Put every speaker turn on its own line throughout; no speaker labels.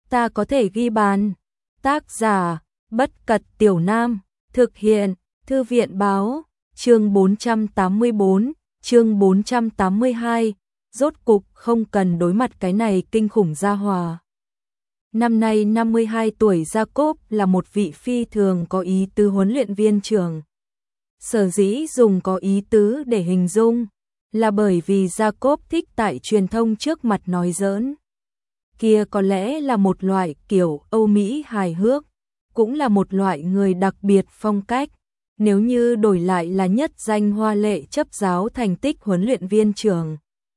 ta có thể ghi bàn. Tác giả, Bất Cật Tiểu Nam, thực hiện, Thư viện báo, chương 484, chương 482, rốt cục không cần đối mặt cái này kinh khủng gia hòa. Năm nay 52 tuổi Jacob là một vị phi thường có ý tứ huấn luyện viên trưởng. Sở dĩ dùng có ý tứ để hình dung, là bởi vì Jacob thích tại truyền thông trước mặt nói giỡn. Kia có lẽ là một loại kiểu Âu Mỹ hài hước, cũng là một loại người đặc biệt phong cách. Nếu như đổi lại là nhất danh hoa lệ chấp giáo thành tích huấn luyện viên trưởng,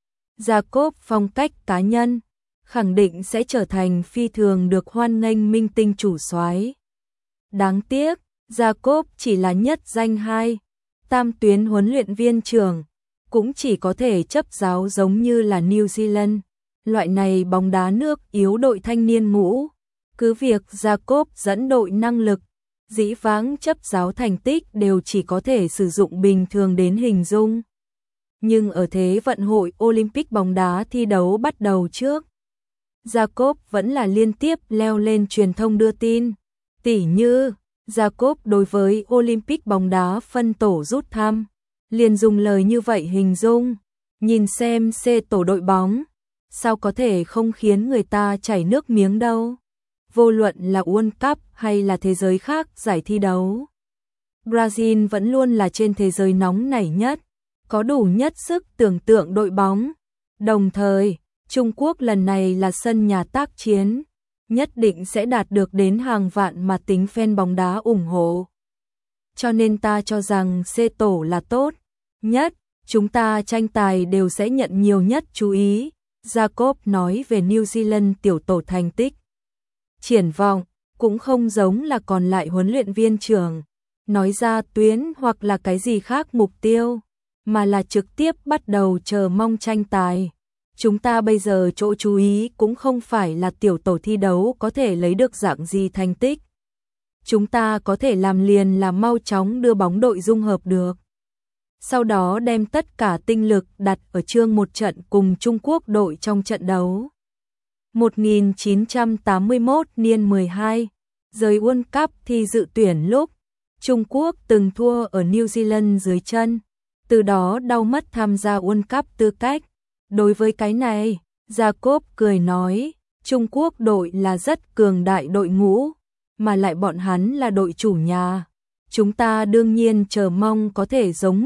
Jacob phong cách cá nhân, khẳng định sẽ trở thành phi thường được hoan nghênh minh tinh chủ soái. Đáng tiếc, Jacob chỉ là nhất danh hai, tam tuyến huấn luyện viên trưởng, cũng chỉ có thể chấp giáo giống như là New Zealand, loại này bóng đá nước yếu đội thanh niên ngũ. Cứ việc Jacob dẫn đội năng lực, dĩ vãng chấp giáo thành tích đều chỉ có thể sử dụng bình thường đến hình dung. Nhưng ở Thế vận hội Olympic bóng đá thi đấu bắt đầu trước, Jacob vẫn là liên tiếp leo lên truyền thông đưa tin. Tỉ như, Jacob đối với Olympic bóng đá phân tổ rút thăm, liền dùng lời như vậy hình dung, nhìn xem C tổ đội bóng, sao có thể không khiến người ta chảy nước miếng đâu. Vô luận là World Cup hay là thế giới khác giải thi đấu, Brazil vẫn luôn là trên thế giới nóng nảy nhất, có đủ nhất sức tưởng tượng đội bóng. Đồng thời, Trung Quốc lần này là sân nhà tác chiến, nhất định sẽ đạt được đến hàng vạn mà tính fan bóng đá ủng hộ. Cho nên ta cho rằng C tổ là tốt nhất, chúng ta tranh tài đều sẽ nhận nhiều nhất chú ý. Jacob nói về New Zealand tiểu tổ thành tích. Triển vọng, cũng không giống là còn lại huấn luyện viên trưởng, nói ra tuyến hoặc là cái gì khác mục tiêu, mà là trực tiếp bắt đầu chờ mong tranh tài. Chúng ta bây giờ chỗ chú ý cũng không phải là tiểu tổ thi đấu có thể lấy được dạng gì thành tích. Chúng ta có thể làm liền là mau chóng đưa bóng đội dung hợp được. Sau đó đem tất cả tinh lực đặt ở chương một trận cùng Trung Quốc đội trong trận đấu. 1981 niên 12, giới World Cup thi dự tuyển lúc, Trung Quốc từng thua ở New Zealand dưới chân, từ đó đau mất tham gia World Cup tư cách. Đối với cái này, Jacob cười nói, Trung Quốc đội là rất cường đại đội ngũ, mà lại bọn hắn là đội chủ nhà. Chúng ta đương nhiên chờ mong có thể giống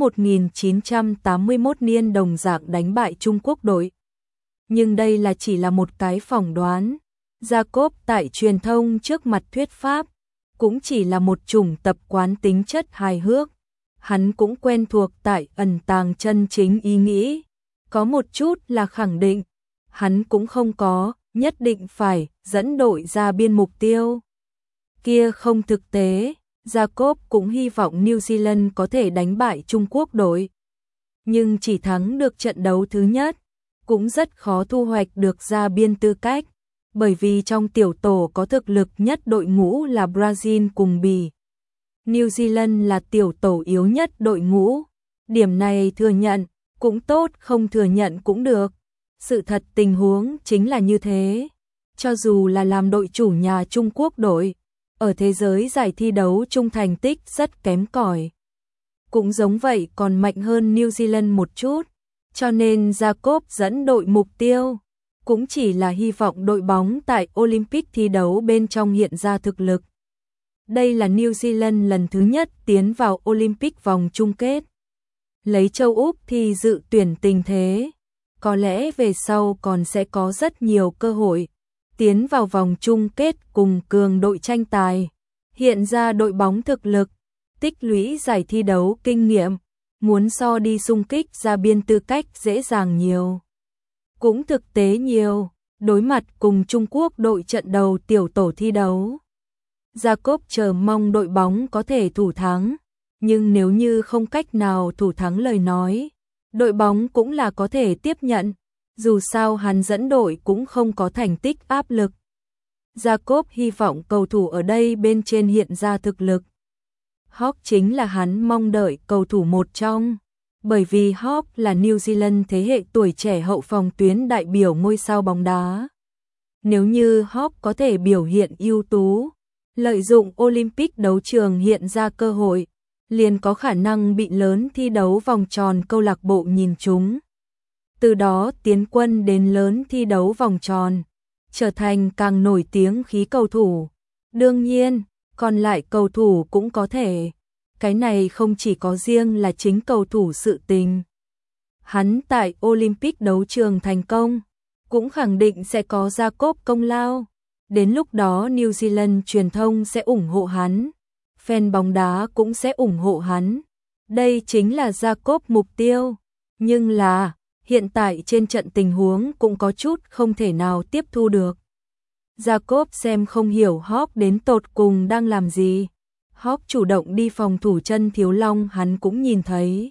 1981 niên đồng dạng đánh bại Trung Quốc đội. Nhưng đây là chỉ là một cái phỏng đoán. Jacob tại truyền thông trước mặt thuyết pháp, cũng chỉ là một chủng tập quán tính chất hài hước. Hắn cũng quen thuộc tại ẩn tàng chân chính ý nghĩ. Có một chút là khẳng định, hắn cũng không có, nhất định phải dẫn đội ra biên mục tiêu. Kia không thực tế, Jacob cũng hy vọng New Zealand có thể đánh bại Trung Quốc đội. Nhưng chỉ thắng được trận đấu thứ nhất, cũng rất khó thu hoạch được ra biên tư cách, bởi vì trong tiểu tổ có thực lực nhất đội ngũ là Brazil cùng Bỉ. New Zealand là tiểu tổ yếu nhất đội ngũ, điểm này thừa nhận cũng tốt, không thừa nhận cũng được. Sự thật tình huống chính là như thế. Cho dù là làm đội chủ nhà Trung Quốc đội, ở thế giới giải thi đấu chung thành tích rất kém cỏi, cũng giống vậy còn mạnh hơn New Zealand một chút. Cho nên Jacob dẫn đội mục tiêu, cũng chỉ là hy vọng đội bóng tại Olympic thi đấu bên trong hiện ra thực lực. Đây là New Zealand lần thứ nhất tiến vào Olympic vòng chung kết. Lấy châu Úc thì dự tuyển tình thế, có lẽ về sau còn sẽ có rất nhiều cơ hội tiến vào vòng chung kết cùng cường đội tranh tài, hiện ra đội bóng thực lực, tích lũy giải thi đấu kinh nghiệm, muốn so đi xung kích ra biên tư cách dễ dàng nhiều. Cũng thực tế nhiều, đối mặt cùng Trung Quốc đội trận đầu tiểu tổ thi đấu. Jacob chờ mong đội bóng có thể thủ thắng, nhưng nếu như không cách nào thủ thắng lời nói, đội bóng cũng là có thể tiếp nhận, dù sao hắn dẫn đội cũng không có thành tích áp lực. Jacob hy vọng cầu thủ ở đây bên trên hiện ra thực lực. Hawke chính là hắn mong đợi cầu thủ một trong, bởi vì Hawke là New Zealand thế hệ tuổi trẻ hậu phòng tuyến đại biểu ngôi sao bóng đá. Nếu như Hawk có thể biểu hiện ưu tú, lợi dụng Olympic đấu trường hiện ra cơ hội, liền có khả năng bị lớn thi đấu vòng tròn câu lạc bộ nhìn trúng. Từ đó tiến quân đến lớn thi đấu vòng tròn, trở thành càng nổi tiếng khí cầu thủ. Đương nhiên, còn lại cầu thủ cũng có thể. Cái này không chỉ có riêng là chính cầu thủ sự tình. Hắn tại Olympic đấu trường thành công, cũng khẳng định sẽ có Jacob công lao. Đến lúc đó New Zealand truyền thông sẽ ủng hộ hắn, fan bóng đá cũng sẽ ủng hộ hắn. Đây chính là Jacob mục tiêu. Nhưng là, hiện tại trên trận tình huống cũng có chút không thể nào tiếp thu được. Jacob xem không hiểu Hawk đến tột cùng đang làm gì. Hawk chủ động đi phòng thủ chân Thiếu Long hắn cũng nhìn thấy.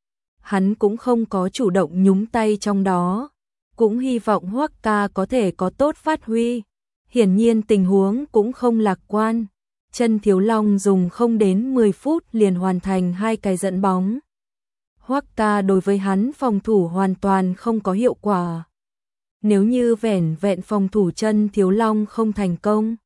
Hắn cũng không có chủ động nhúng tay trong đó. Cũng hy vọng Hoắc có thể có tốt phát huy. Hiển nhiên tình huống cũng không lạc quan. Chân Thiếu Long dùng không đến 10 phút liền hoàn thành 2 cái dẫn bóng. Hoắc đối với hắn phòng thủ hoàn toàn không có hiệu quả. Nếu như vẻn vẹn phòng thủ chân Thiếu Long không thành công,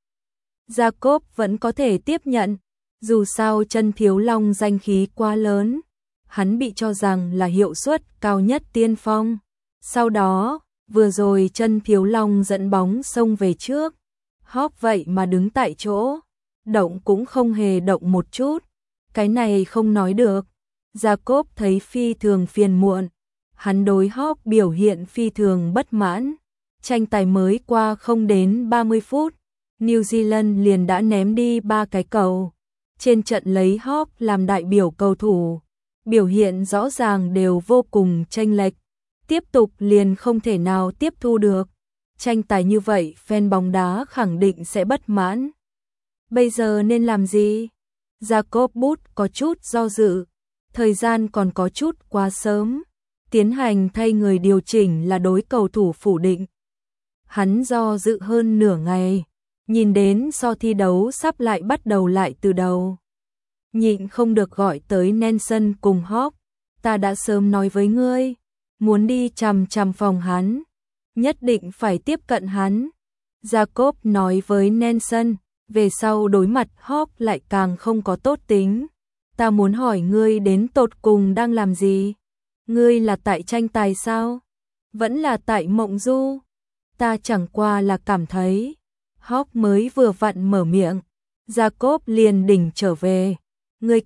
Jacob vẫn có thể tiếp nhận. Dù sao chân Thiếu Long danh khí quá lớn, hắn bị cho rằng là hiệu suất cao nhất tiên phong. Sau đó, vừa rồi chân Thiếu Long dẫn bóng xông về trước, Hawk vậy mà đứng tại chỗ, động cũng không hề động một chút. Cái này không nói được. Jacob thấy phi thường phiền muộn, hắn đối Hawk biểu hiện phi thường bất mãn. Tranh tài mới qua không đến 30 phút, New Zealand liền đã ném đi 3 cái cầu. Trên trận lấy Hawk làm đại biểu cầu thủ, biểu hiện rõ ràng đều vô cùng chênh lệch. Tiếp tục liền không thể nào tiếp thu được. Tranh tài như vậy fan bóng đá khẳng định sẽ bất mãn. Bây giờ nên làm gì? Jacob Bút có chút do dự. Thời gian còn có chút quá sớm. Tiến hành thay người điều chỉnh là đối cầu thủ phủ định. Hắn do dự hơn nửa ngày. Nhìn đến so thi đấu sắp lại bắt đầu lại từ đầu. Nhịn không được gọi tới Nelson cùng Hawk. Ta đã sớm nói với ngươi, muốn đi chằm chằm phòng hắn, nhất định phải tiếp cận hắn. Jacob nói với Nelson, về sau đối mặt Hawk lại càng không có tốt tính. Ta muốn hỏi ngươi đến tột cùng đang làm gì? Ngươi là tại tranh tài sao? Vẫn là tại mộng du? Ta chẳng qua là cảm thấy. Hawk mới vừa vặn mở miệng, Jacob liền đỉnh trở về. Ngươi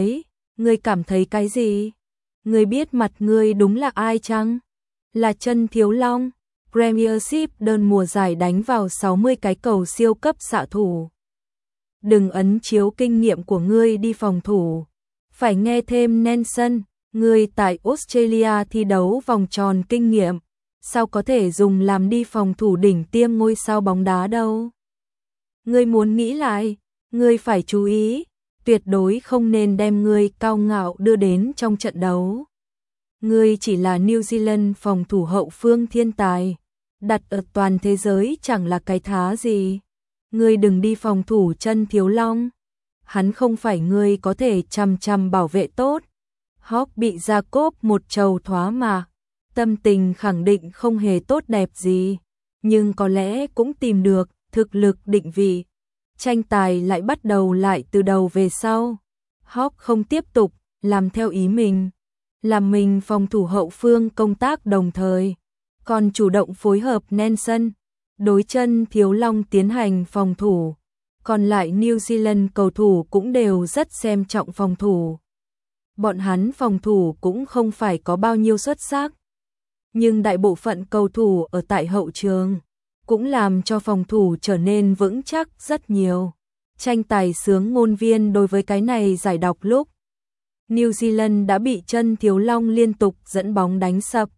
cảm thấy cái gì? Ngươi biết mặt ngươi đúng là ai chăng? Là chân Thiếu Long. Premiership đơn mùa giải đánh vào 60 cái cầu siêu cấp xạ thủ. Đừng ấn chiếu kinh nghiệm của ngươi đi phòng thủ. Phải nghe thêm Nelson, ngươi tại Australia thi đấu vòng tròn kinh nghiệm, sao có thể dùng làm đi phòng thủ đỉnh tiêm ngôi sao bóng đá đâu. Ngươi muốn nghĩ lại, ngươi phải chú ý, tuyệt đối không nên đem ngươi cao ngạo đưa đến trong trận đấu. Ngươi chỉ là New Zealand phòng thủ hậu phương thiên tài, đặt ở toàn thế giới chẳng là cái thá gì. Ngươi đừng đi phòng thủ chân Thiếu Long. Hắn không phải ngươi có thể chằm chằm bảo vệ tốt. Hawk bị Jacob một trầu thoá mà. Tâm tình khẳng định không hề tốt đẹp gì. Nhưng có lẽ cũng tìm được thực lực định vị. Tranh tài lại bắt đầu lại từ đầu về sau. Hawk không tiếp tục làm theo ý mình. Làm mình phòng thủ hậu phương công tác đồng thời. Còn chủ động phối hợp Nelson. Đối chân Thiếu Long tiến hành phòng thủ. Còn lại New Zealand cầu thủ cũng đều rất xem trọng phòng thủ. Bọn hắn phòng thủ cũng không phải có bao nhiêu xuất sắc. Nhưng đại bộ phận cầu thủ ở tại hậu trường cũng làm cho phòng thủ trở nên vững chắc rất nhiều. Tranh tài sướng ngôn viên đối với cái này giải đọc lúc. New Zealand đã bị chân Thiếu Long liên tục dẫn bóng đánh sập.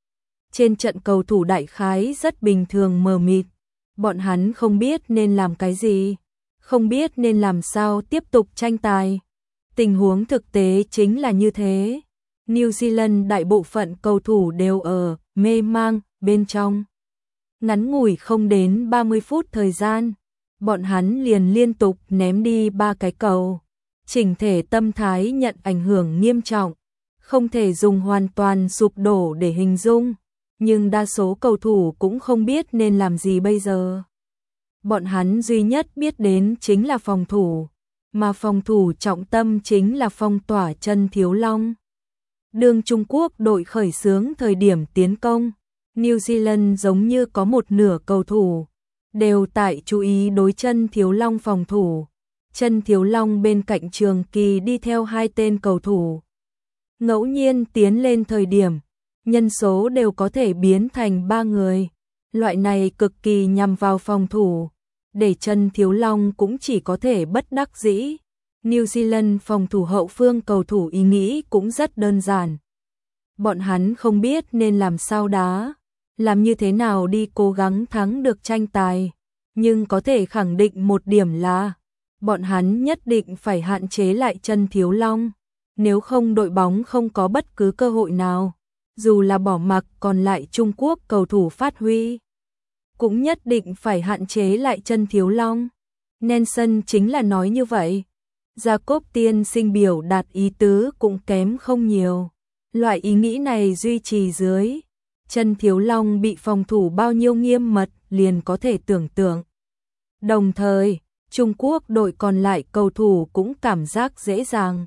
Trên trận cầu thủ đại khái rất bình thường mờ mịt. Bọn hắn không biết nên làm cái gì, không biết nên làm sao tiếp tục tranh tài. Tình huống thực tế chính là như thế. New Zealand đại bộ phận cầu thủ đều ở mê mang bên trong. Ngắn ngủi không đến 30 phút thời gian, bọn hắn liền liên tục ném đi 3 cái cầu. Chỉnh thể tâm thái nhận ảnh hưởng nghiêm trọng, không thể dùng hoàn toàn sụp đổ để hình dung. nhưng đa số cầu thủ cũng không biết nên làm gì bây giờ. Bọn hắn duy nhất biết đến chính là phòng thủ, mà phòng thủ trọng tâm chính là phong tỏa chân Thiếu Long. Đường Trung Quốc đội khởi xướng thời điểm tiến công, New Zealand giống như có một nửa cầu thủ đều tại chú ý đối chân Thiếu Long phòng thủ. Chân Thiếu Long bên cạnh Trường Kỳ đi theo hai tên cầu thủ. Ngẫu nhiên tiến lên thời điểm, nhân số đều có thể biến thành 3 người. Loại này cực kỳ nhằm vào phòng thủ, để chân Thiếu Long cũng chỉ có thể bất đắc dĩ. New Zealand phòng thủ hậu phương cầu thủ ý nghĩ cũng rất đơn giản. Bọn hắn không biết nên làm sao đá, làm như thế nào đi cố gắng thắng được tranh tài, nhưng có thể khẳng định một điểm là bọn hắn nhất định phải hạn chế lại chân Thiếu Long, nếu không đội bóng không có bất cứ cơ hội nào, dù là bỏ mặc còn lại Trung Quốc cầu thủ phát huy, cũng nhất định phải hạn chế lại chân Thiếu Long. Nelson chính là nói như vậy. Jacob tiên sinh biểu đạt ý tứ cũng kém không nhiều. Loại ý nghĩ này duy trì dưới, chân Thiếu Long bị phòng thủ bao nhiêu nghiêm mật liền có thể tưởng tượng. Đồng thời, Trung Quốc đội còn lại cầu thủ cũng cảm giác dễ dàng.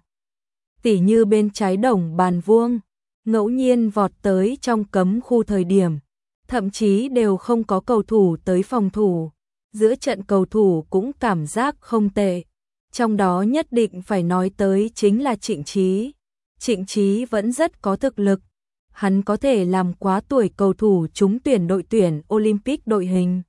Tỉ như bên trái Đồng Bàn Vuông, ngẫu nhiên vọt tới trong cấm khu thời điểm, thậm chí đều không có cầu thủ tới phòng thủ. Giữa trận cầu thủ cũng cảm giác không tệ. Trong đó nhất định phải nói tới chính là Trịnh Trí. Trịnh Trí vẫn rất có thực lực. Hắn có thể làm quá tuổi cầu thủ trúng tuyển đội tuyển Olympic đội hình.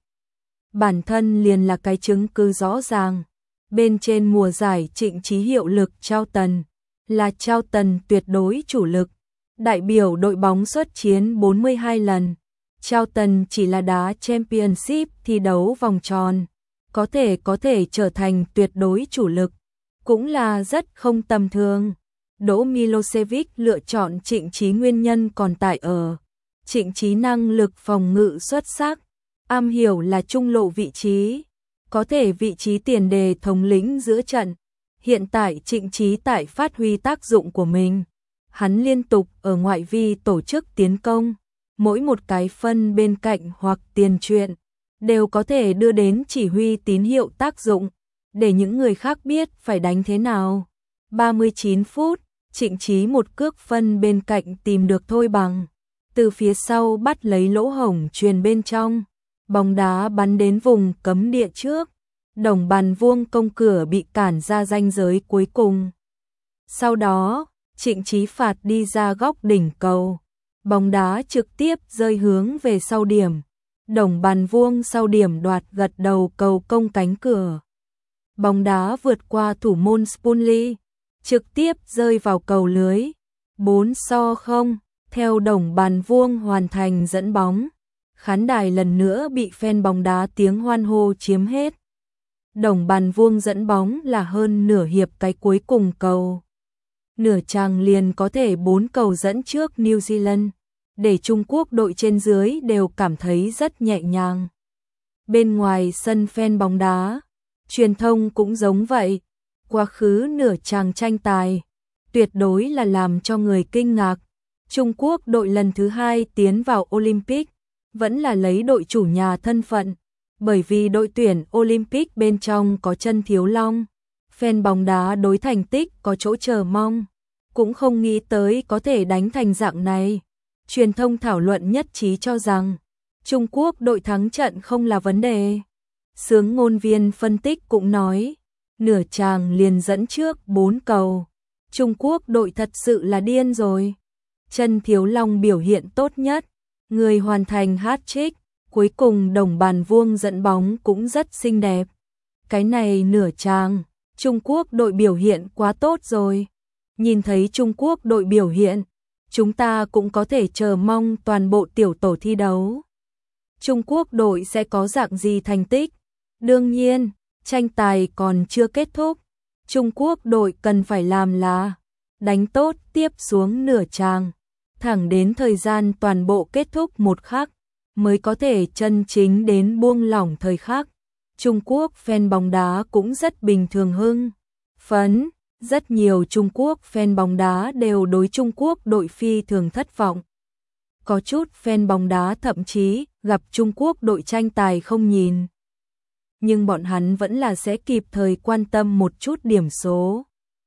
Bản thân liền là cái chứng cứ rõ ràng. Bên trên mùa giải Trịnh Trí hiệu lực Trao Tần, là Trao Tần tuyệt đối chủ lực. Đại biểu đội bóng xuất chiến 42 lần. Trao Tần chỉ là đá Championship thi đấu vòng tròn. Có thể trở thành tuyệt đối chủ lực, cũng là rất không tầm thường. Đỗ Milosevic lựa chọn Trịnh Trí nguyên nhân còn tại ở Trịnh Trí năng lực phòng ngự xuất sắc, am hiểu là trung lộ vị trí, có thể vị trí tiền đề thống lĩnh giữa trận. Hiện tại Trịnh Trí tại phát huy tác dụng của mình, hắn liên tục ở ngoại vi tổ chức tiến công, mỗi một cái phân bên cạnh hoặc tiền truyện đều có thể đưa đến chỉ huy tín hiệu tác dụng, để những người khác biết phải đánh thế nào. 39 phút, Trịnh Trí một cước phân bên cạnh tìm được thôi bằng, từ phía sau bắt lấy lỗ hổng truyền bên trong, bóng đá bắn đến vùng cấm địa trước, Đồng Bàn Vuông công cửa bị cản ra ranh giới cuối cùng. Sau đó, Trịnh Trí phạt đi ra góc đỉnh cầu, bóng đá trực tiếp rơi hướng về sau điểm. Đồng Bàn Vuông sau điểm đoạt gật đầu cầu công cánh cửa. Bóng đá vượt qua thủ môn Spunley, trực tiếp rơi vào cầu lưới. 4-0, theo Đồng Bàn Vuông hoàn thành dẫn bóng. Khán đài lần nữa bị fan bóng đá tiếng hoan hô chiếm hết. Đồng Bàn Vuông dẫn bóng là hơn nửa hiệp cái cuối cùng cầu. Nửa chàng liền có thể 4 cầu dẫn trước New Zealand, để Trung Quốc đội trên dưới đều cảm thấy rất nhẹ nhàng. Bên ngoài sân fan bóng đá, truyền thông cũng giống vậy. Quá khứ nửa chàng tranh tài, tuyệt đối là làm cho người kinh ngạc. Trung Quốc đội lần thứ 2 tiến vào Olympic, vẫn là lấy đội chủ nhà thân phận, bởi vì đội tuyển Olympic bên trong có chân Thiếu Long. Fan bóng đá đối thành tích có chỗ chờ mong, cũng không nghĩ tới có thể đánh thành dạng này. Truyền thông thảo luận nhất trí cho rằng Trung Quốc đội thắng trận không là vấn đề. Sướng ngôn viên phân tích cũng nói, nửa chàng liền dẫn trước 4 cầu. Trung Quốc đội thật sự là điên rồi. Chân Thiếu Long biểu hiện tốt nhất, người hoàn thành hat-trick, cuối cùng Đồng Bàn Vuông dẫn bóng cũng rất xinh đẹp. Cái này nửa chàng, Trung Quốc đội biểu hiện quá tốt rồi. Nhìn thấy Trung Quốc đội biểu hiện, chúng ta cũng có thể chờ mong toàn bộ tiểu tổ thi đấu. Trung Quốc đội sẽ có dạng gì thành tích? Đương nhiên, tranh tài còn chưa kết thúc. Trung Quốc đội cần phải làm là đánh tốt tiếp xuống nửa chàng, thẳng đến thời gian toàn bộ kết thúc một khắc, mới có thể chân chính đến buông lỏng thời khắc. Trung Quốc fan bóng đá cũng rất bình thường hưng phấn. Rất nhiều Trung Quốc fan bóng đá đều đối Trung Quốc đội phi thường thất vọng. Có chút fan bóng đá thậm chí gặp Trung Quốc đội tranh tài không nhìn. Nhưng bọn hắn vẫn là sẽ kịp thời quan tâm một chút điểm số.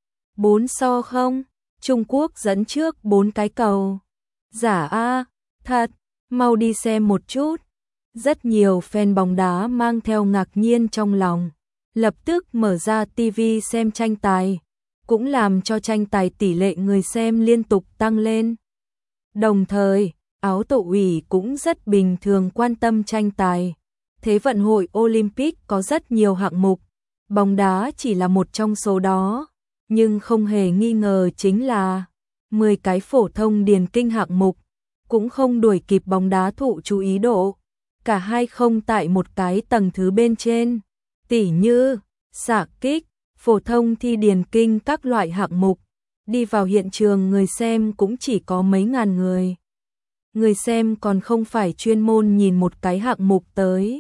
4-0, Trung Quốc dẫn trước 4 cái cầu. Giả a, thật, mau đi xem một chút. Rất nhiều fan bóng đá mang theo ngạc nhiên trong lòng, lập tức mở ra TV xem tranh tài, cũng làm cho tranh tài tỷ lệ người xem liên tục tăng lên. Đồng thời, áo tổ ủy cũng rất bình thường quan tâm tranh tài. Thế vận hội Olympic có rất nhiều hạng mục, bóng đá chỉ là một trong số đó, nhưng không hề nghi ngờ chính là 10 cái phổ thông điền kinh hạng mục, cũng không đuổi kịp bóng đá thụ chú ý độ. Cả hai không tại một cái tầng thứ bên trên, tỉ như xạ kích, phổ thông thi điền kinh các loại hạng mục, đi vào hiện trường người xem cũng chỉ có mấy ngàn người. Người xem còn không phải chuyên môn nhìn một cái hạng mục tới.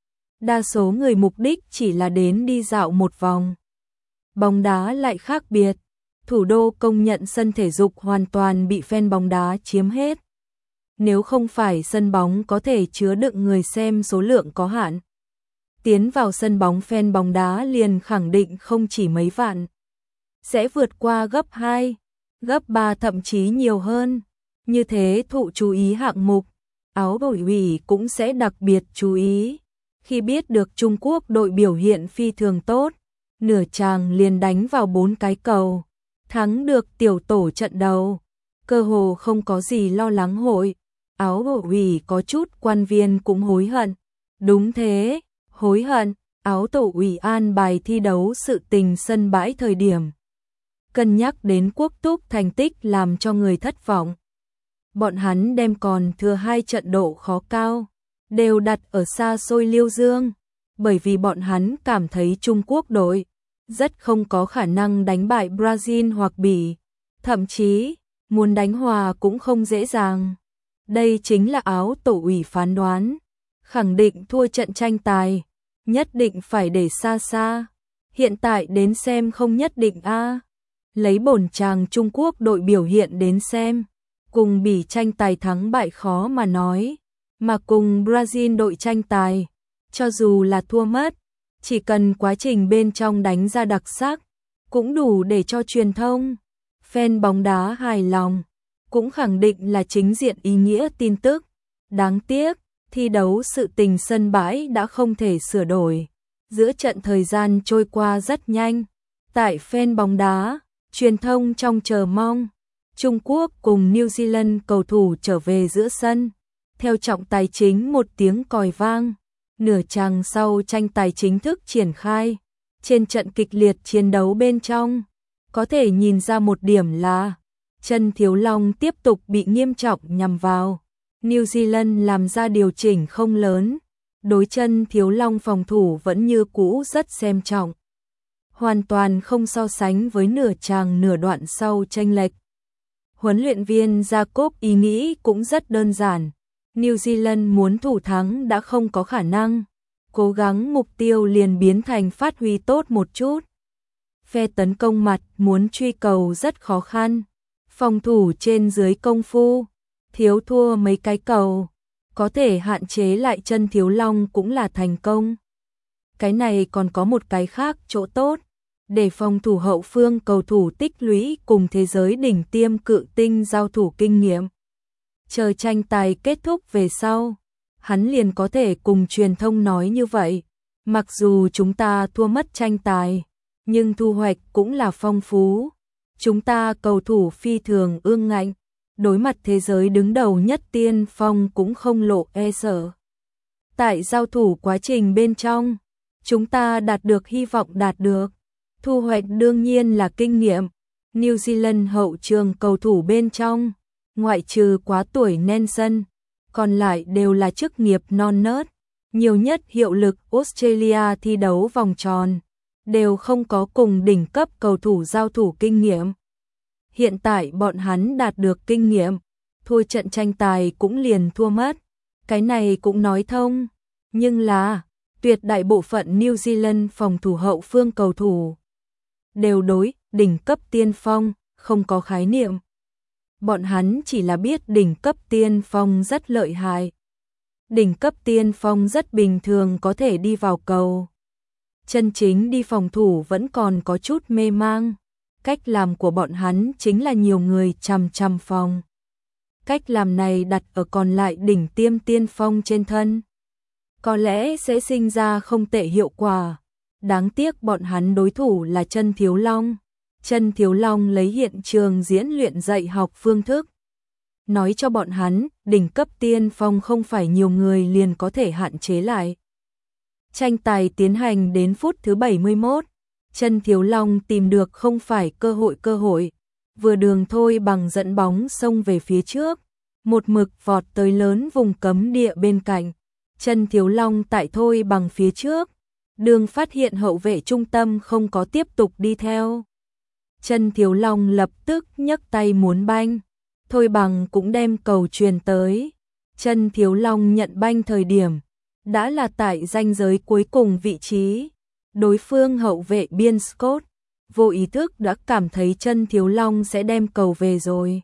Đa số người mục đích chỉ là đến đi dạo một vòng. Bóng đá lại khác biệt, thủ đô công nhận sân thể dục hoàn toàn bị fan bóng đá chiếm hết. Nếu không phải sân bóng có thể chứa đựng người xem số lượng có hạn, tiến vào sân bóng fan bóng đá liền khẳng định không chỉ mấy vạn, sẽ vượt qua gấp 2, gấp 3 thậm chí nhiều hơn. Như thế thụ chú ý hạng mục, áo đội ủy cũng sẽ đặc biệt chú ý. Khi biết được Trung Quốc đội biểu hiện phi thường tốt, nửa chàng liền đánh vào 4 cái cầu, thắng được tiểu tổ trận đầu, cơ hồ không có gì lo lắng hội. Áo đội ủy có chút quan viên cũng hối hận. Đúng thế, hối hận, áo tổ ủy an bài thi đấu sự tình sân bãi thời điểm. Cân nhắc đến Quốc Túc thành tích làm cho người thất vọng. Bọn hắn đem còn thừa 2 trận độ khó cao, đều đặt ở xa xôi Liêu Dương, bởi vì bọn hắn cảm thấy Trung Quốc đội rất không có khả năng đánh bại Brazil hoặc Bỉ, thậm chí muốn đánh hòa cũng không dễ dàng. Đây chính là áo tổ ủy phán đoán, khẳng định thua trận tranh tài, nhất định phải để xa xa. Hiện tại đến xem không nhất định a. Lấy bổn chàng Trung Quốc đội biểu hiện đến xem, cùng Bỉ tranh tài thắng bại khó mà nói, mà cùng Brazil đội tranh tài, cho dù là thua mất, chỉ cần quá trình bên trong đánh ra đặc sắc, cũng đủ để cho truyền thông, fan bóng đá hài lòng, cũng khẳng định là chính diện ý nghĩa tin tức. Đáng tiếc, thi đấu sự tình sân bãi đã không thể sửa đổi. Giữa trận thời gian trôi qua rất nhanh, tại fan bóng đá, truyền thông trong chờ mong, Trung Quốc cùng New Zealand cầu thủ trở về giữa sân. Theo trọng tài chính một tiếng còi vang, nửa chàng sau tranh tài chính thức triển khai. Trên trận kịch liệt chiến đấu bên trong, có thể nhìn ra một điểm là Chân Thiếu Long tiếp tục bị nghiêm trọng nhằm vào. New Zealand làm ra điều chỉnh không lớn, đối Chân Thiếu Long phòng thủ vẫn như cũ rất xem trọng. Hoàn toàn không so sánh với nửa chàng nửa đoạn sau chênh lệch. Huấn luyện viên Jacob ý nghĩ cũng rất đơn giản. New Zealand muốn thủ thắng đã không có khả năng. Cố gắng mục tiêu liền biến thành phát huy tốt một chút. Phe tấn công mặt muốn truy cầu rất khó khăn. Phòng thủ trên dưới công phu, thiếu thua mấy cái cầu, có thể hạn chế lại Chân Thiếu Long cũng là thành công. Cái này còn có một cái khác chỗ tốt, để phòng thủ hậu phương cầu thủ tích lũy cùng thế giới đỉnh tiêm cự tinh giao thủ kinh nghiệm. Chờ tranh tài kết thúc về sau, hắn liền có thể cùng truyền thông nói như vậy. Mặc dù chúng ta thua mất tranh tài, nhưng thu hoạch cũng là phong phú. Chúng ta cầu thủ phi thường ương ngạnh, đối mặt thế giới đứng đầu nhất tiên phong cũng không lộ e sợ. Tại giao thủ quá trình bên trong, chúng ta đạt được hy vọng đạt được. Thu hoạch đương nhiên là kinh nghiệm. New Zealand hậu trường cầu thủ bên trong, ngoại trừ quá tuổi Nelson, còn lại đều là chức nghiệp non nớt. Nhiều nhất hiệu lực Australia thi đấu vòng tròn, đều không có cùng đỉnh cấp cầu thủ giao thủ kinh nghiệm. Hiện tại bọn hắn đạt được kinh nghiệm, thua trận tranh tài cũng liền thua mất. Cái này cũng nói thông, nhưng là tuyệt đại bộ phận New Zealand phòng thủ hậu phương cầu thủ đều đối đỉnh cấp tiên phong, không có khái niệm. bọn hắn chỉ là biết đỉnh cấp tiên phong rất lợi hại. Đỉnh cấp tiên phong rất bình thường có thể đi vào cầu. Chân chính đi phòng thủ vẫn còn có chút mê mang. Cách làm của bọn hắn chính là nhiều người chằm chằm phòng. Cách làm này đặt ở còn lại đỉnh tiêm tiên phong trên thân, có lẽ sẽ sinh ra không tệ hiệu quả. Đáng tiếc bọn hắn đối thủ là Chân Thiếu Long. Chân Thiếu Long lấy hiện trường diễn luyện dạy học phương thức, nói cho bọn hắn, đỉnh cấp tiên phong không phải nhiều người liền có thể hạn chế lại. Tranh tài tiến hành đến phút thứ 71, Chân Thiếu Long tìm được không phải cơ hội, vừa đường Thôi Bằng dẫn bóng xông về phía trước, một mực vọt tới lớn vùng cấm địa bên cạnh. Chân Thiếu Long tại Thôi Bằng phía trước, đường phát hiện hậu vệ trung tâm không có tiếp tục đi theo. Chân Thiếu Long lập tức nhấc tay muốn banh, Thôi Bằng cũng đem cầu truyền tới. Chân Thiếu Long nhận banh thời điểm, đã là tại ranh giới cuối cùng vị trí. Đối phương hậu vệ biên Scott, vô ý thức đã cảm thấy Chân Thiếu Long sẽ đem cầu về rồi.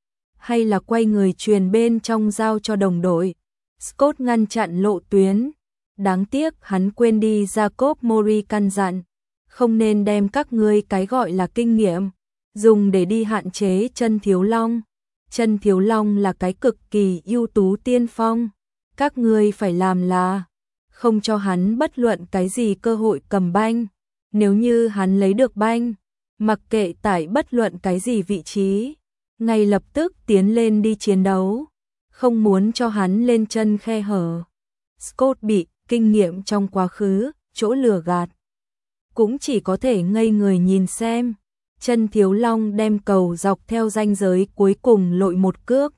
Hay là quay người truyền bên trong giao cho đồng đội. Scott ngăn chặn lộ tuyến. Đáng tiếc hắn quên đi Jacob Mori căn dặn, không nên đem các ngươi cái gọi là kinh nghiệm dùng để đi hạn chế Chân Thiếu Long. Chân Thiếu Long là cái cực kỳ ưu tú tiên phong. Các ngươi phải làm là không cho hắn bất luận cái gì cơ hội cầm banh. Nếu như hắn lấy được banh, mặc kệ tại bất luận cái gì vị trí, ngay lập tức tiến lên đi chiến đấu, không muốn cho hắn lên chân khe hở. Scott bị kinh nghiệm trong quá khứ, chỗ lừa gạt, cũng chỉ có thể ngây người nhìn xem. Chân Thiếu Long đem cầu dọc theo ranh giới cuối cùng lội một cước.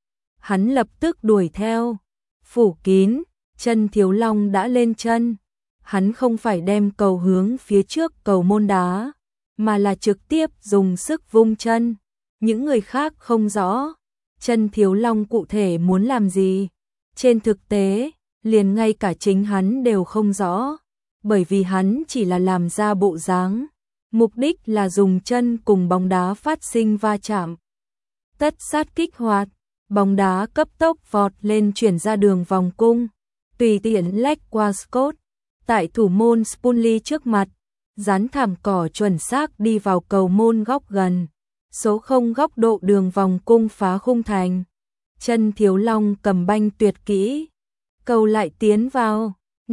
Hắn lập tức đuổi theo, phủ kín, Chân Thiếu Long đã lên chân. Hắn không phải đem cầu hướng phía trước cầu môn đá, mà là trực tiếp dùng sức vung chân. Những người khác không rõ Chân Thiếu Long cụ thể muốn làm gì. Trên thực tế, liền ngay cả chính hắn đều không rõ, bởi vì hắn chỉ là làm ra bộ dáng, mục đích là dùng chân cùng bóng đá phát sinh va chạm. Tất sát kích hoạt, bóng đá cấp tốc vọt lên chuyển ra đường vòng cung, tùy tiện lách qua Scott, tại thủ môn Spunley trước mặt, dán thảm cỏ chuẩn xác đi vào cầu môn góc gần. Số 0 góc độ đường vòng cung phá khung thành. Chân Thiếu Long cầm banh tuyệt kỹ, cầu lại tiến vào,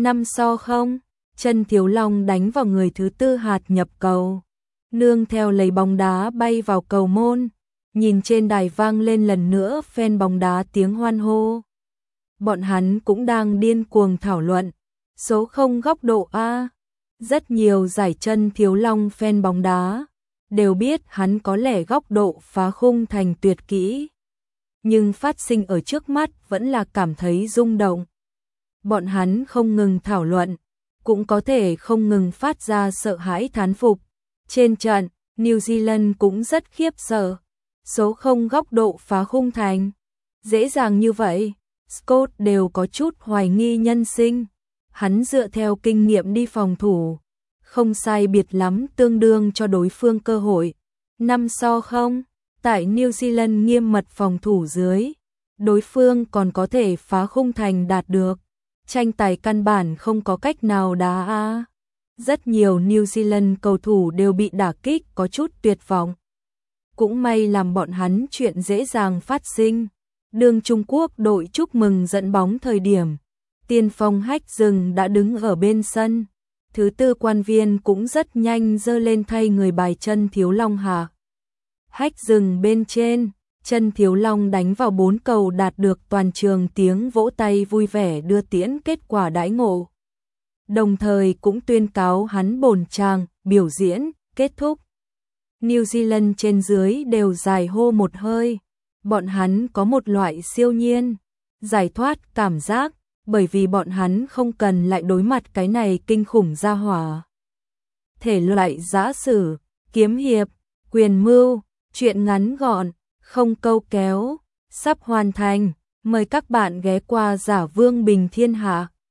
5-0. Chân Thiếu Long đánh vào người thứ tư hạt nhập cầu, nương theo lấy bóng đá bay vào cầu môn. Nhìn trên đài vang lên lần nữa fan bóng đá tiếng hoan hô. Bọn hắn cũng đang điên cuồng thảo luận. Số 0 góc độ A. Rất nhiều giải Chân Thiếu Long fan bóng đá đều biết hắn có lẽ góc độ phá khung thành tuyệt kỹ, nhưng phát sinh ở trước mắt vẫn là cảm thấy rung động. Bọn hắn không ngừng thảo luận, cũng có thể không ngừng phát ra sợ hãi thán phục. Trên trận, New Zealand cũng rất khiếp sợ. Số 0 góc độ phá khung thành, dễ dàng như vậy, Scott đều có chút hoài nghi nhân sinh. Hắn dựa theo kinh nghiệm đi phòng thủ, không sai biệt lắm tương đương cho đối phương cơ hội. 5-0, tại New Zealand nghiêm mật phòng thủ dưới, đối phương còn có thể phá khung thành đạt được. Tranh tài căn bản không có cách nào đá a. Rất nhiều New Zealand cầu thủ đều bị đả kích có chút tuyệt vọng. Cũng may làm bọn hắn chuyện dễ dàng phát sinh. Đường Trung Quốc đội chúc mừng dẫn bóng thời điểm, tiên phong Hách Dừng đã đứng ở bên sân. Thứ tư quan viên cũng rất nhanh giơ lên thay người bài Chân Thiếu Long hạ. Hách Dừng bên trên, Chân Thiếu Long đánh vào 4 cầu đạt được toàn trường tiếng vỗ tay vui vẻ đưa tiễn kết quả đãi ngộ. Đồng thời cũng tuyên cáo hắn bổn chàng biểu diễn kết thúc. New Zealand trên dưới đều dài hô một hơi. Bọn hắn có một loại siêu nhiên giải thoát cảm giác, bởi vì bọn hắn không cần lại đối mặt cái này kinh khủng gia hỏa. Thể loại giã sử, kiếm hiệp, quyền mưu, truyện ngắn gọn, không câu kéo, sắp hoàn thành. Mời các bạn ghé qua Giả Vương Bình Thiên Hạ.